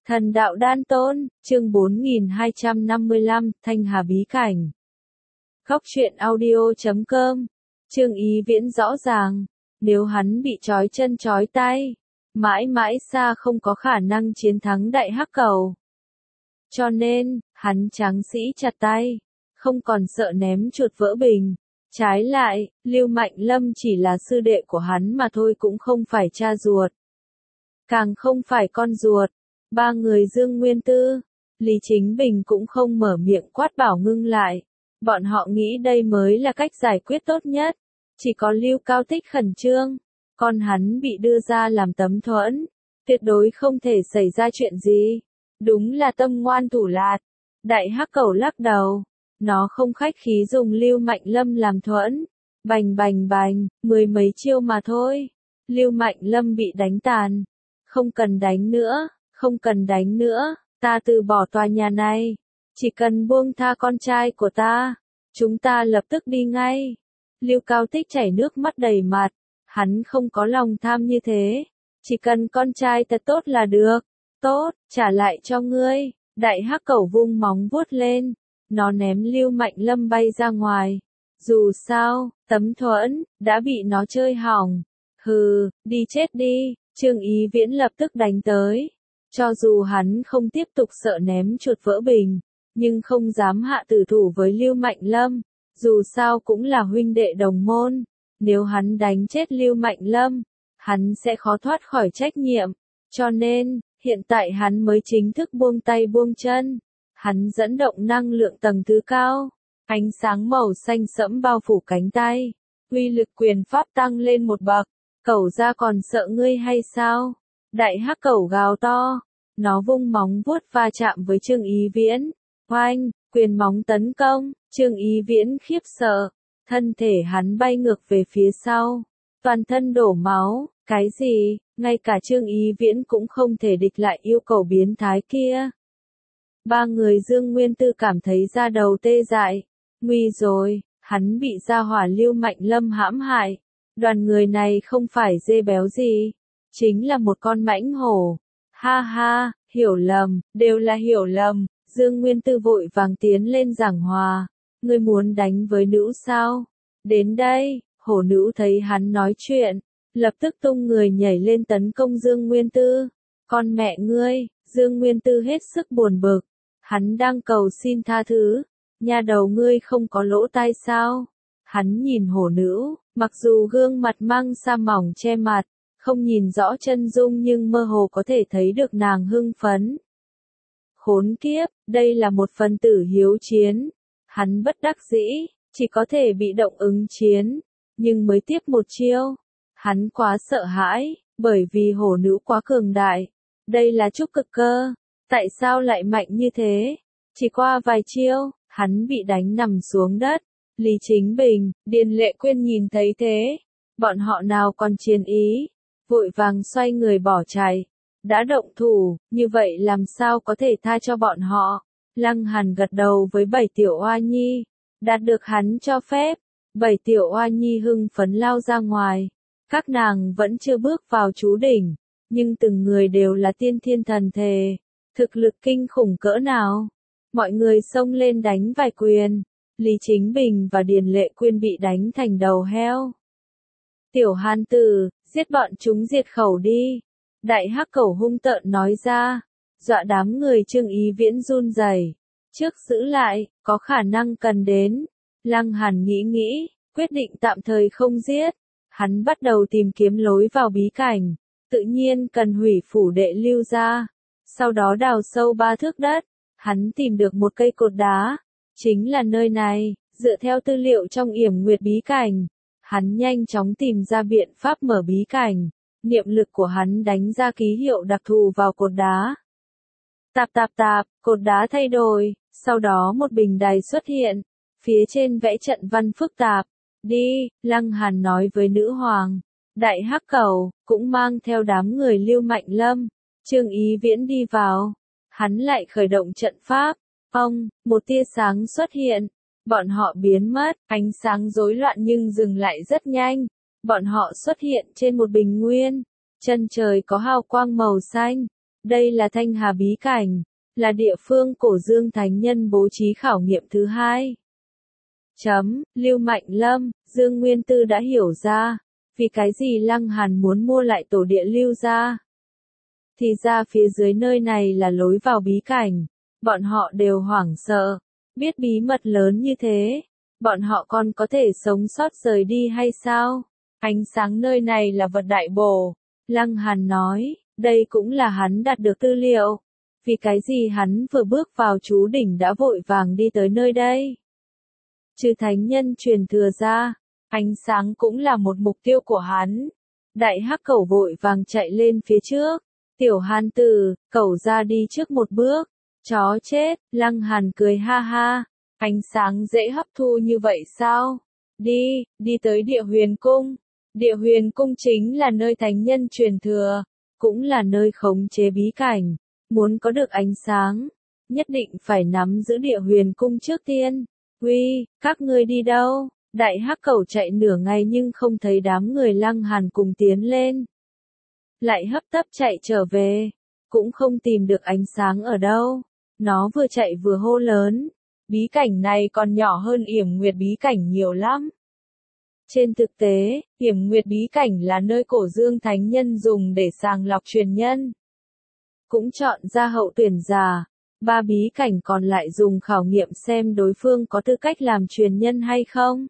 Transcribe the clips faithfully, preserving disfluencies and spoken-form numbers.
Thần đạo đan tôn, chương bốn nghìn hai trăm năm mươi lăm, Thanh Hà bí cảnh. Góc truyện audio chấm com. Trương Ý Viễn rõ ràng, nếu hắn bị trói chân trói tay, mãi mãi xa không có khả năng chiến thắng đại hắc cầu. Cho nên, hắn tráng sĩ chặt tay, không còn sợ ném chuột vỡ bình. Trái lại, Lưu Mạnh Lâm chỉ là sư đệ của hắn mà thôi, cũng không phải cha ruột, càng không phải con ruột. Ba người Dương Nguyên Tư, Lý Chính Bình cũng không mở miệng quát bảo ngưng lại. Bọn họ nghĩ đây mới là cách giải quyết tốt nhất. Chỉ có Lưu Cao Tích khẩn trương, con hắn bị đưa ra làm tấm thuẫn, tuyệt đối không thể xảy ra chuyện gì. Đúng là tâm ngoan thủ lạt. Đại hắc cầu lắc đầu, nó không khách khí dùng Lưu Mạnh Lâm làm thuẫn. Bành bành bành, mười mấy chiêu mà thôi. Lưu Mạnh Lâm bị đánh tàn. Không cần đánh nữa. Không cần đánh nữa, ta từ bỏ tòa nhà này. Chỉ cần buông tha con trai của ta, chúng ta lập tức đi ngay. Lưu Cao Tích chảy nước mắt đầy mặt, hắn không có lòng tham như thế. Chỉ cần con trai thật tốt là được. Tốt, trả lại cho ngươi. Đại hắc cẩu vung móng vuốt lên, nó ném Lưu Mạnh Lâm bay ra ngoài. Dù sao, tấm thuẫn đã bị nó chơi hỏng. Hừ, đi chết đi. Trương Ý Viễn lập tức đánh tới. Cho dù hắn không tiếp tục sợ ném chuột vỡ bình, nhưng không dám hạ tử thủ với Lưu Mạnh Lâm, dù sao cũng là huynh đệ đồng môn. Nếu hắn đánh chết Lưu Mạnh Lâm, hắn sẽ khó thoát khỏi trách nhiệm. Cho nên, hiện tại hắn mới chính thức buông tay buông chân. Hắn dẫn động năng lượng tầng thứ cao, ánh sáng màu xanh sẫm bao phủ cánh tay, uy lực quyền pháp tăng lên một bậc. Cẩu ra còn sợ ngươi hay sao? Đại hắc cẩu gào to, nó vung móng vuốt va chạm với Trương Ý Viễn. Oanh, quyền móng tấn công, Trương Ý Viễn khiếp sợ, thân thể hắn bay ngược về phía sau, toàn thân đổ máu. Cái gì? Ngay cả Trương Ý Viễn cũng không thể địch lại yêu cầu biến thái kia. Ba người Dương Nguyên Tư cảm thấy da đầu tê dại. Nguy rồi, hắn bị gia hỏa Lưu Mạnh Lâm hãm hại. Đoàn người này không phải dê béo gì, chính là một con mãnh hổ. Ha ha, hiểu lầm, đều là hiểu lầm. Dương Nguyên Tư vội vàng tiến lên giảng hòa. Ngươi muốn đánh với nữ sao? Đến đây. Hổ nữ thấy hắn nói chuyện, lập tức tung người nhảy lên tấn công Dương Nguyên Tư. Con mẹ ngươi! Dương Nguyên Tư hết sức buồn bực. Hắn đang cầu xin tha thứ. Nhà đầu ngươi không có lỗ tai sao? Hắn nhìn hổ nữ, mặc dù gương mặt mang sa mỏng che mặt, không nhìn rõ chân dung nhưng mơ hồ có thể thấy được nàng hưng phấn. Khốn kiếp, đây là một phần tử hiếu chiến. Hắn bất đắc dĩ, chỉ có thể bị động ứng chiến. Nhưng mới tiếp một chiêu, hắn quá sợ hãi, bởi vì hổ nữ quá cường đại. Đây là trúc cực cơ, tại sao lại mạnh như thế? Chỉ qua vài chiêu, hắn bị đánh nằm xuống đất. Lý Chính Bình, Điền Lệ Quyên nhìn thấy thế, bọn họ nào còn chiến ý, vội vàng xoay người bỏ chạy. Đã động thủ, như vậy làm sao có thể tha cho bọn họ? Lăng Hàn gật đầu với Bảy Tiểu Oa Nhi, đạt được hắn cho phép. Bảy Tiểu Oa Nhi hưng phấn lao ra ngoài. Các nàng vẫn chưa bước vào chú đỉnh, nhưng từng người đều là tiên thiên thần thể, thực lực kinh khủng cỡ nào. Mọi người xông lên đánh vài quyền. Lý Chính Bình và Điền Lệ Quyên bị đánh thành đầu heo. Tiểu Hàn Tử, giết bọn chúng diệt khẩu đi. Đại hắc cẩu hung tợn nói ra, dọa đám người Trương Ý Viễn run rẩy. Trước giữ lại, có khả năng cần đến. Lăng Hàn nghĩ nghĩ, quyết định tạm thời không giết. Hắn bắt đầu tìm kiếm lối vào bí cảnh. Tự nhiên cần hủy phủ đệ Lưu gia. Sau đó đào sâu ba thước đất. Hắn tìm được một cây cột đá. Chính là nơi này, dựa theo tư liệu trong Yểm Nguyệt bí cảnh. Hắn nhanh chóng tìm ra biện pháp mở bí cảnh. Niệm lực của hắn đánh ra ký hiệu đặc thù vào cột đá. Tạp tạp tạp, cột đá thay đổi, sau đó một bình đài xuất hiện. Phía trên vẽ trận văn phức tạp. Đi, Lăng Hàn nói với nữ hoàng. Đại hắc cẩu, cũng mang theo đám người Lưu Mạnh Lâm. Trương Ý Viễn đi vào. Hắn lại khởi động trận pháp. Ông, một tia sáng xuất hiện. Bọn họ biến mất, ánh sáng rối loạn nhưng dừng lại rất nhanh. Bọn họ xuất hiện trên một bình nguyên. Chân trời có hào quang màu xanh. Đây là Thanh Hà bí cảnh, là địa phương cổ dương thánh nhân bố trí khảo nghiệm thứ hai. Chấm, Lưu Mạnh Lâm, Dương Nguyên Tư đã hiểu ra, vì cái gì Lăng Hàn muốn mua lại tổ địa Lưu gia. Thì ra phía dưới nơi này là lối vào bí cảnh, bọn họ đều hoảng sợ, biết bí mật lớn như thế, bọn họ còn có thể sống sót rời đi hay sao? Ánh sáng nơi này là vật đại bổ, Lăng Hàn nói, đây cũng là hắn đạt được tư liệu, vì cái gì hắn vừa bước vào chú đỉnh đã vội vàng đi tới nơi đây. Trừ thánh nhân truyền thừa ra, ánh sáng cũng là một mục tiêu của hắn. Đại hắc cẩu vội vàng chạy lên phía trước, tiểu Hàn Tử, cẩu ra đi trước một bước, chó chết, Lăng Hàn cười ha ha, ánh sáng dễ hấp thu như vậy sao? Đi, đi tới địa huyền cung. Địa huyền cung chính là nơi thánh nhân truyền thừa, cũng là nơi khống chế bí cảnh. Muốn có được ánh sáng, nhất định phải nắm giữ địa huyền cung trước tiên. Uy, các ngươi đi đâu? Đại hắc cẩu chạy nửa ngày nhưng không thấy đám người Lăng Hàn cùng tiến lên. Lại hấp tấp chạy trở về, cũng không tìm được ánh sáng ở đâu. Nó vừa chạy vừa hô lớn. Bí cảnh này còn nhỏ hơn Yểm Nguyệt bí cảnh nhiều lắm. Trên thực tế, Yểm Nguyệt bí cảnh là nơi cổ dương thánh nhân dùng để sàng lọc truyền nhân. Cũng chọn ra hậu tuyển giả. Ba bí cảnh còn lại dùng khảo nghiệm xem đối phương có tư cách làm truyền nhân hay không.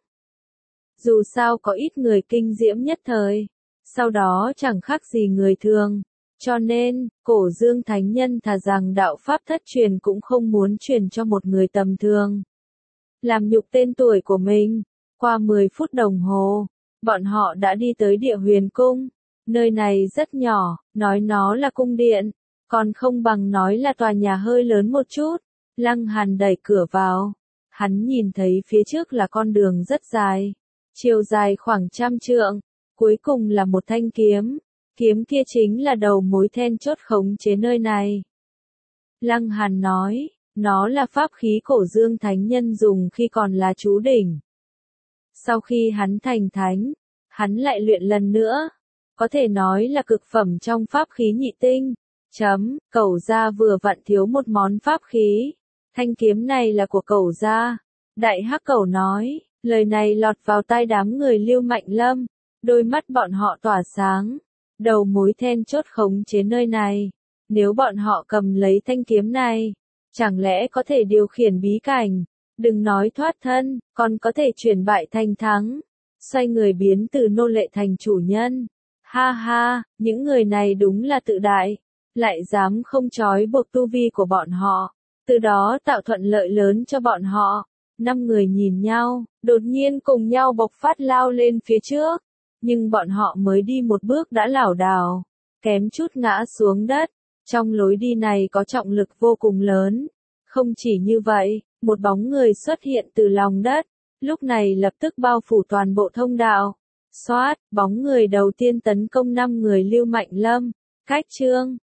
Dù sao có ít người kinh diễm nhất thời, sau đó chẳng khác gì người thường. Cho nên, cổ dương thánh nhân thà rằng đạo pháp thất truyền cũng không muốn truyền cho một người tầm thường. Làm nhục tên tuổi của mình, qua mười phút đồng hồ, bọn họ đã đi tới địa huyền cung. Nơi này rất nhỏ, nói nó là cung điện, còn không bằng nói là tòa nhà hơi lớn một chút. Lăng Hàn đẩy cửa vào, hắn nhìn thấy phía trước là con đường rất dài, chiều dài khoảng trăm trượng, cuối cùng là một thanh kiếm. Kiếm kia chính là đầu mối then chốt khống chế nơi này. Lăng Hàn nói, nó là pháp khí cổ dương thánh nhân dùng khi còn là chú đỉnh. Sau khi hắn thành thánh, hắn lại luyện lần nữa. Có thể nói là cực phẩm trong pháp khí nhị tinh. Chấm, cẩu gia vừa vặn thiếu một món pháp khí. Thanh kiếm này là của cẩu gia. Đại hắc cẩu nói, lời này lọt vào tai đám người Lưu Mạnh Lâm. Đôi mắt bọn họ tỏa sáng. Đầu mối then chốt khống chế nơi này. Nếu bọn họ cầm lấy thanh kiếm này, chẳng lẽ có thể điều khiển bí cảnh? Đừng nói thoát thân, còn có thể chuyển bại thành thắng. Xoay người biến từ nô lệ thành chủ nhân. Ha ha, những người này đúng là tự đại. Lại dám không trói buộc tu vi của bọn họ. Từ đó tạo thuận lợi lớn cho bọn họ. Năm người nhìn nhau, đột nhiên cùng nhau bộc phát lao lên phía trước. Nhưng bọn họ mới đi một bước đã lảo đảo, kém chút ngã xuống đất. Trong lối đi này có trọng lực vô cùng lớn. Không chỉ như vậy, một bóng người xuất hiện từ lòng đất, lúc này lập tức bao phủ toàn bộ thông đạo. Xoát, bóng người đầu tiên tấn công năm người Lưu Mạnh Lâm. Cách chương